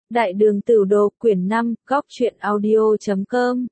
Đại đường Tửu Đồ, quyển 5, góc truyện audio.com.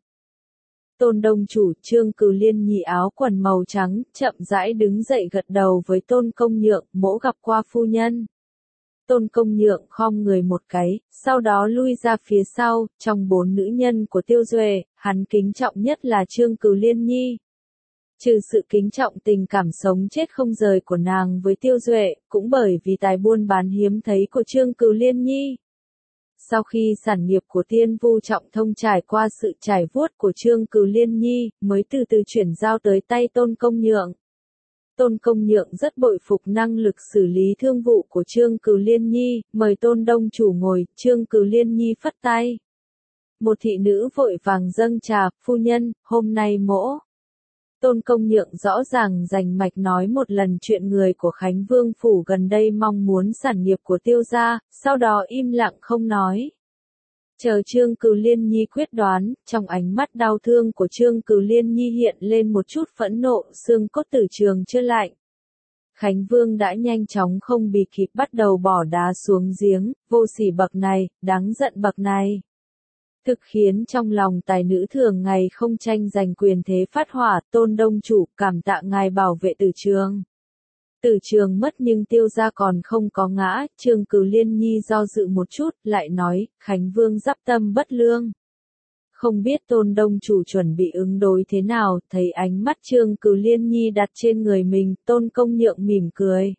Tôn Đông Chủ, Chương Cừ Liên nhì áo quần màu trắng, chậm rãi đứng dậy gật đầu với Tôn Công Nhượng, mỗ gặp qua phu nhân. Tôn Công Nhượng khom người một cái, sau đó lui ra phía sau, trong 4 nữ nhân của Tiêu Duệ, hắn kính trọng nhất là Chương Cừ Liên nhi. Trừ sự kính trọng tình cảm sống chết không rời của nàng với Tiêu Duệ, cũng bởi vì tài buôn bán hiếm thấy của Chương Cừ Liên nhi. Sau khi sản nghiệp của Tiên Vu Trọng Thông trải qua sự trải vuốt của Chương Cừ Liên nhi, mới từ từ chuyển giao tới tay Tôn Công Nhượng. Tôn Công Nhượng rất bội phục năng lực xử lý thương vụ của Chương Cừ Liên nhi, mời Tôn Đông Chủ ngồi, Chương Cừ Liên nhi phất tay. Một thị nữ vội vàng dâng trà, phu nhân, hôm nay mỗ. Tôn Công Nhượng rõ ràng rành mạch nói một lần chuyện người của Khánh Vương Phủ gần đây mong muốn sản nghiệp của Tiêu gia, sau đó im lặng không nói. Chờ Chương Cừ Liên nhi quyết đoán, trong ánh mắt đau thương của Chương Cừ Liên nhi hiện lên một chút phẫn nộ, xương cốt tử trường chưa lạnh. Khánh Vương đã nhanh chóng không bì kịp bắt đầu bỏ đá xuống giếng, vô sỉ bậc này, đáng giận bậc này. Thực khiến trong lòng tài nữ thường ngày không tranh giành quyền thế phát hỏa, Tôn Đông Chủ cảm tạ ngài bảo vệ Tử Trường. Tử Trường mất nhưng Tiêu gia còn không có ngã, Chương Cừ Liên nhi do dự một chút, lại nói, Khánh Vương giáp tâm bất lương. Không biết Tôn Đông Chủ chuẩn bị ứng đối thế nào, thấy ánh mắt Chương Cừ Liên nhi đặt trên người mình, Tôn Công Nhượng mỉm cười.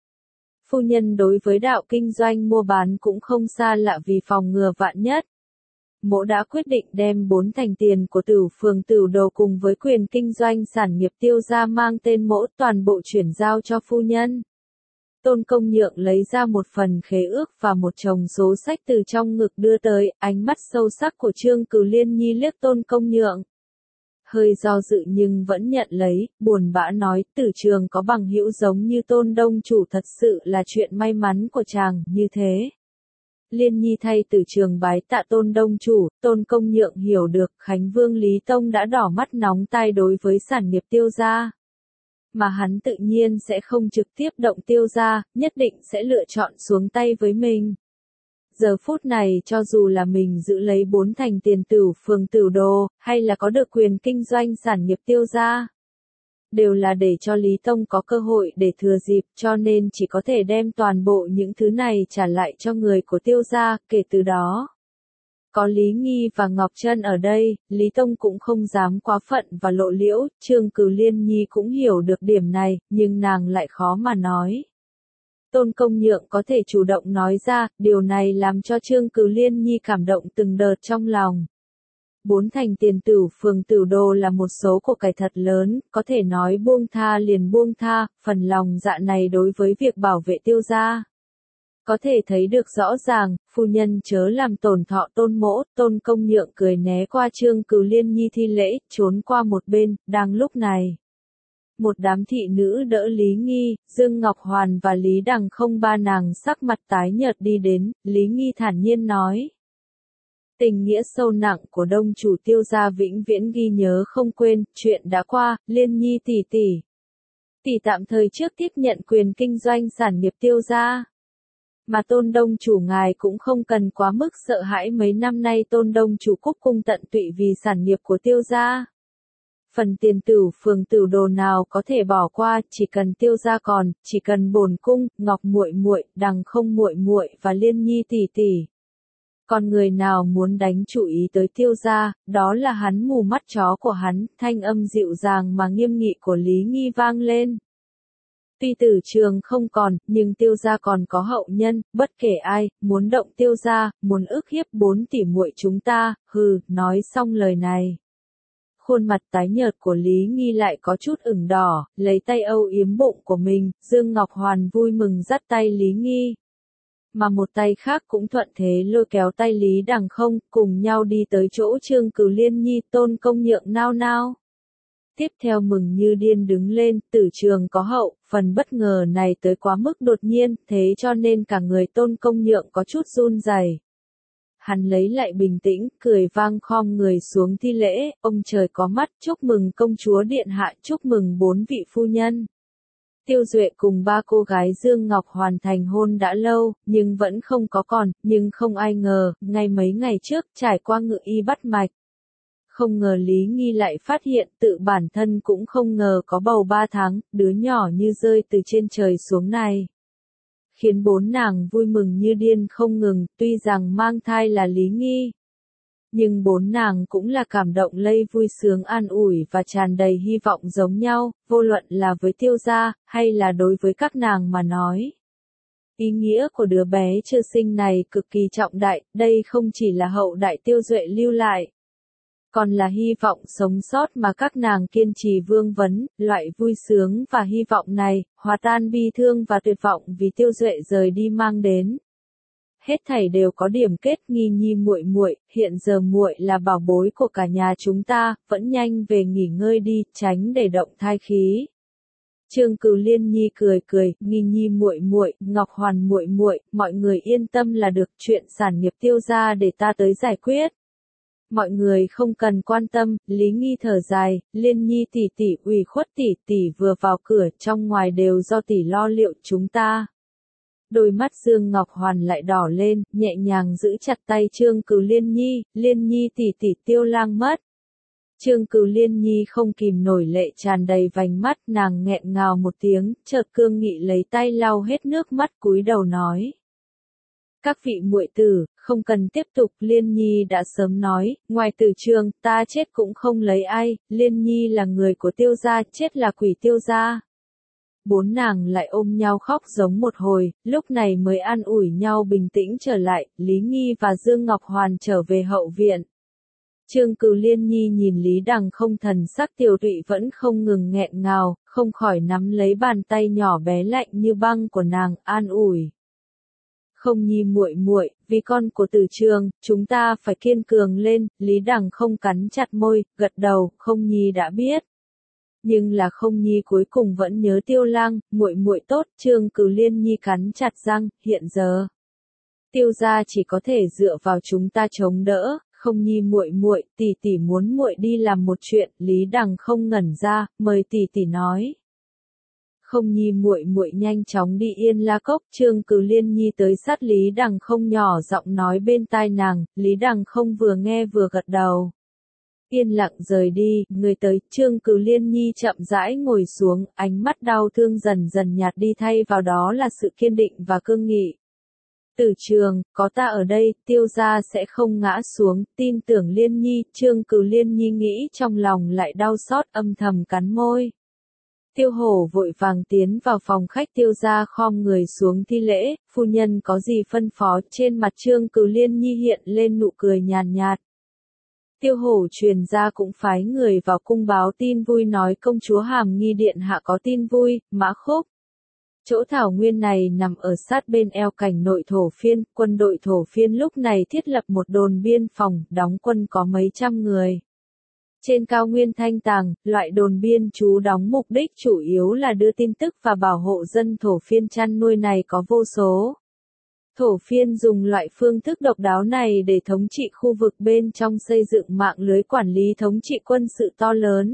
Phu nhân đối với đạo kinh doanh mua bán cũng không xa lạ vì phòng ngừa vạn nhất. Mỗ đã quyết định đem 4 thành tiền của Tửu Phường Tửu Đồ cùng với quyền kinh doanh sản nghiệp Tiêu gia mang tên mỗ toàn bộ chuyển giao cho phu nhân. Tôn Công Nhượng lấy ra một phần khế ước và một chồng số sách từ trong ngực đưa tới, ánh mắt sâu sắc của Chương Cừ Liên nhi liếc Tôn Công Nhượng. Hơi do dự nhưng vẫn nhận lấy, buồn bã nói, Tử Trường có bằng hữu giống như Tôn Đông Chủ thật sự là chuyện may mắn của chàng, như thế. Liên nhi thay Tử Trường bái tạ Tôn Đông Chủ, Tôn Công Nhượng hiểu được Khánh Vương Lý Tông đã đỏ mắt nóng tai đối với sản nghiệp Tiêu gia. Mà hắn tự nhiên sẽ không trực tiếp động Tiêu gia, nhất định sẽ lựa chọn xuống tay với mình. Giờ phút này cho dù là mình giữ lấy 4 thành tiền Tửu Phường Tửu Đồ, hay là có được quyền kinh doanh sản nghiệp Tiêu gia, đều là để cho Lý Tông có cơ hội để thừa dịp, cho nên chỉ có thể đem toàn bộ những thứ này trả lại cho người của Tiêu gia, kể từ đó. Có Lý Nghi và Ngọc Trân ở đây, Lý Tông cũng không dám quá phận và lộ liễu, Chương Cừ Liên nhi cũng hiểu được điểm này, nhưng nàng lại khó mà nói. Tôn Công Nhượng có thể chủ động nói ra, điều này làm cho Chương Cừ Liên nhi cảm động từng đợt trong lòng. 4 thành tiền Tửu Phường Tửu Đồ là một số của cải thật lớn, có thể nói buông tha liền buông tha, phần lòng dạ này đối với việc bảo vệ Tiêu gia. Có thể thấy được rõ ràng, phu nhân chớ làm tổn thọ Tôn mỗ, Tôn Công Nhượng cười né qua Chương Cừ Liên nhi thi lễ, trốn qua một bên, đang lúc này. Một đám thị nữ đỡ Lý Nghi, Dương Ngọc Hoàn và Lý Đằng không ba nàng sắc mặt tái nhợt đi đến, Lý Nghi thản nhiên nói. Tình nghĩa sâu nặng của Đông Chủ Tiêu gia vĩnh viễn ghi nhớ không quên, chuyện đã qua, Liên nhi tỷ tỷ. Tỷ tạm thời trước tiếp nhận quyền kinh doanh sản nghiệp Tiêu gia. Mà Tôn Đông Chủ ngài cũng không cần quá mức sợ hãi, mấy năm nay Tôn Đông Chủ cúc cung tận tụy vì sản nghiệp của Tiêu gia. Phần tiền Tửu Phường Tửu Đồ nào có thể bỏ qua, chỉ cần Tiêu gia còn, chỉ cần bổn cung, Ngọc muội muội, Đằng không muội muội và Liên nhi tỷ tỷ. Còn người nào muốn đánh chủ ý tới Tiêu gia, đó là hắn mù mắt chó của hắn, thanh âm dịu dàng mà nghiêm nghị của Lý Nghi vang lên. Tuy Tử Trường không còn, nhưng Tiêu gia còn có hậu nhân, bất kể ai, muốn động Tiêu gia, muốn ức hiếp 4 tỷ muội chúng ta, hừ, nói xong lời này. Khuôn mặt tái nhợt của Lý Nghi lại có chút ửng đỏ, lấy tay âu yếm bụng của mình, Dương Ngọc Hoàn vui mừng dắt tay Lý Nghi. Mà một tay khác cũng thuận thế lôi kéo tay Lý Đằng không, cùng nhau đi tới chỗ Chương Cừ Liên nhi, Tôn Công Nhượng nao nao. Tiếp theo mừng như điên đứng lên, Tử Trường có hậu, phần bất ngờ này tới quá mức đột nhiên, thế cho nên cả người Tôn Công Nhượng có chút run rẩy. Hắn lấy lại bình tĩnh, cười vang khom người xuống thi lễ, ông trời có mắt, chúc mừng công chúa điện hạ, chúc mừng 4 vị phu nhân. Tiêu Duệ cùng ba cô gái Dương Ngọc Hoàn thành hôn đã lâu, nhưng vẫn không có con, nhưng không ai ngờ, ngay mấy ngày trước, trải qua ngự y bắt mạch. Không ngờ Lý Nghi lại phát hiện tự bản thân cũng không ngờ có bầu 3 tháng, đứa nhỏ như rơi từ trên trời xuống này. Khiến bốn nàng vui mừng như điên không ngừng, tuy rằng mang thai là Lý Nghi. Nhưng bốn nàng cũng là cảm động lây vui sướng an ủi và tràn đầy hy vọng giống nhau, vô luận là với Tiêu gia, hay là đối với các nàng mà nói. Ý nghĩa của đứa bé chưa sinh này cực kỳ trọng đại, đây không chỉ là hậu đại Tiêu Duệ lưu lại. Còn là hy vọng sống sót mà các nàng kiên trì vương vấn, loại vui sướng và hy vọng này, hòa tan bi thương và tuyệt vọng vì Tiêu Duệ rời đi mang đến. Hết thảy đều có điểm kết. Nghi Nhi muội muội, hiện giờ muội là bảo bối của cả nhà chúng ta, vẫn nhanh về nghỉ ngơi đi, tránh để động thai khí. Trương Cửu Liên Nhi cười cười, Nghi Nhi muội muội, Ngọc Hoàn muội muội, mọi người yên tâm là được, chuyện sản nghiệp Tiêu gia để ta tới giải quyết. Mọi người không cần quan tâm, Lý Nghi thở dài, Liên Nhi tỷ tỷ ủy khuất tỷ tỷ vừa vào cửa, trong ngoài đều do tỷ lo liệu chúng ta. Đôi mắt Dương Ngọc Hoàn lại đỏ lên, nhẹ nhàng giữ chặt tay Trương Cửu Liên Nhi tỷ tỷ Tiêu Lang mất. Trương Cửu Liên Nhi không kìm nổi lệ tràn đầy vành mắt, nàng nghẹn ngào một tiếng, chợt cương nghị lấy tay lau hết nước mắt cúi đầu nói. Các vị muội tử, không cần tiếp tục, Liên Nhi đã sớm nói, ngoài Tử Trường, ta chết cũng không lấy ai, Liên Nhi là người của Tiêu gia, chết là quỷ Tiêu gia. Bốn nàng lại ôm nhau khóc giống một hồi, lúc này mới an ủi nhau bình tĩnh trở lại, Lý Nghi và Dương Ngọc Hoàn trở về hậu viện. Trương Cửu Liên Nhi nhìn Lý Đằng không thần sắc tiểu tụy vẫn không ngừng nghẹn ngào, không khỏi nắm lấy bàn tay nhỏ bé lạnh như băng của nàng, an ủi. Không Nhi muội muội, vì con của Tử Trường, chúng ta phải kiên cường lên, Lý Đằng không cắn chặt môi, gật đầu, Không Nhi đã biết. Nhưng là Không Nhi cuối cùng vẫn nhớ Tiêu Lang, muội muội tốt, Trương Cửu Liên Nhi cắn chặt răng, hiện giờ Tiêu gia chỉ có thể dựa vào chúng ta chống đỡ, Không Nhi muội muội, tỷ tỷ muốn muội đi làm một chuyện, Lý Đằng không ngẩn ra, mời tỷ tỷ nói. Không Nhi muội muội nhanh chóng đi Yên La Cốc, Trương Cửu Liên Nhi tới sát Lý Đằng không nhỏ giọng nói bên tai nàng, Lý Đằng không vừa nghe vừa gật đầu. Yên lặng rời đi, người tới, Trương Cửu Liên Nhi chậm rãi ngồi xuống, ánh mắt đau thương dần dần nhạt đi thay vào đó là sự kiên định và cương nghị. Tử Trường, có ta ở đây, Tiêu gia sẽ không ngã xuống, tin tưởng Liên Nhi, Trương Cửu Liên Nhi nghĩ trong lòng lại đau xót âm thầm cắn môi. Tiêu Hổ vội vàng tiến vào phòng khách Tiêu gia khom người xuống thi lễ, phu nhân có gì phân phó, trên mặt Trương Cửu Liên Nhi hiện lên nụ cười nhàn nhạt. Tiêu Hổ truyền ra cũng phái người vào cung báo tin vui nói công chúa Hàm Nghi điện hạ có tin vui, Mã Khúc. Chỗ thảo nguyên này nằm ở sát bên eo cảnh nội Thổ Phiên, quân đội Thổ Phiên lúc này thiết lập một đồn biên phòng, đóng quân có mấy trăm người. Trên cao nguyên Thanh Tàng, loại đồn biên trú đóng mục đích chủ yếu là đưa tin tức và bảo hộ dân Thổ Phiên chăn nuôi này có vô số. Thổ Phiên dùng loại phương thức độc đáo này để thống trị khu vực bên trong xây dựng mạng lưới quản lý thống trị quân sự to lớn.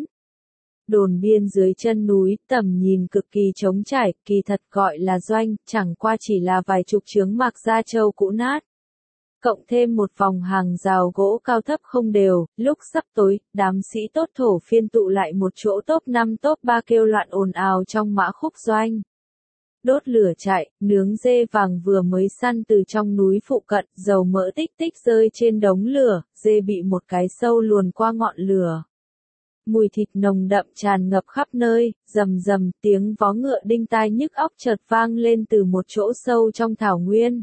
Đồn biên dưới chân núi, tầm nhìn cực kỳ trống trải, kỳ thật gọi là doanh, chẳng qua chỉ là vài chục chướng mạc gia châu cũ nát. Cộng thêm một vòng hàng rào gỗ cao thấp không đều, lúc sắp tối, đám sĩ tốt Thổ Phiên tụ lại một chỗ top 5 top 3 kêu loạn ồn ào trong Mã Khúc doanh. Đốt lửa chạy, nướng dê vàng vừa mới săn từ trong núi phụ cận, dầu mỡ tích tích rơi trên đống lửa, dê bị một cái sâu luồn qua ngọn lửa. Mùi thịt nồng đậm tràn ngập khắp nơi, rầm rầm, tiếng vó ngựa đinh tai nhức óc chợt vang lên từ một chỗ sâu trong thảo nguyên.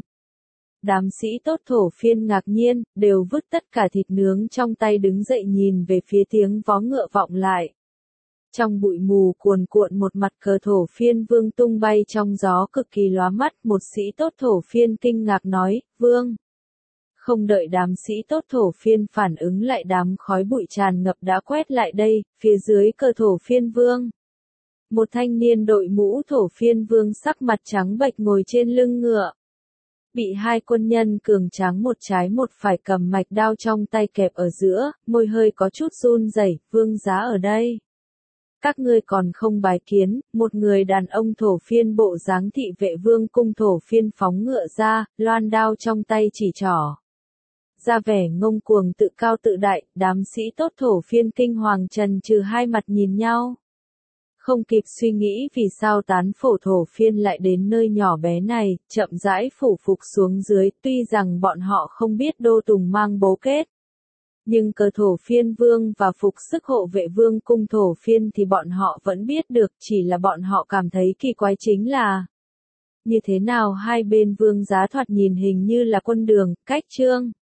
Đám sĩ tốt Thổ Phiên ngạc nhiên, đều vứt tất cả thịt nướng trong tay đứng dậy nhìn về phía tiếng vó ngựa vọng lại. Trong bụi mù cuồn cuộn một mặt cờ Thổ Phiên vương tung bay trong gió cực kỳ lóa mắt, một sĩ tốt Thổ Phiên kinh ngạc nói, vương. Không đợi đám sĩ tốt Thổ Phiên phản ứng lại đám khói bụi tràn ngập đã quét lại đây, phía dưới cờ Thổ Phiên vương. Một thanh niên đội mũ Thổ Phiên vương sắc mặt trắng bệch ngồi trên lưng ngựa. Bị hai quân nhân cường tráng một trái một phải cầm mạch đao trong tay kẹp ở giữa, môi hơi có chút run rẩy, vương giá ở đây. Các ngươi còn không bái kiến, một người đàn ông thổ phiên bộ dáng thị vệ vương cung thổ phiên phóng ngựa ra, loan đao trong tay chỉ trỏ. Ra vẻ ngông cuồng tự cao tự đại, đám sĩ tốt thổ phiên kinh hoàng trần trừ hai mặt nhìn nhau. Không kịp suy nghĩ vì sao tán phổ thổ phiên lại đến nơi nhỏ bé này, chậm rãi phủ phục xuống dưới, tuy rằng bọn họ không biết Đô Tùng mang bố kết. Nhưng cờ thổ phiên vương và phục sức hộ vệ vương cung thổ phiên thì bọn họ vẫn biết được, chỉ là bọn họ cảm thấy kỳ quái chính là như thế nào hai bên vương giá thoạt nhìn hình như là quân đường, cách trương.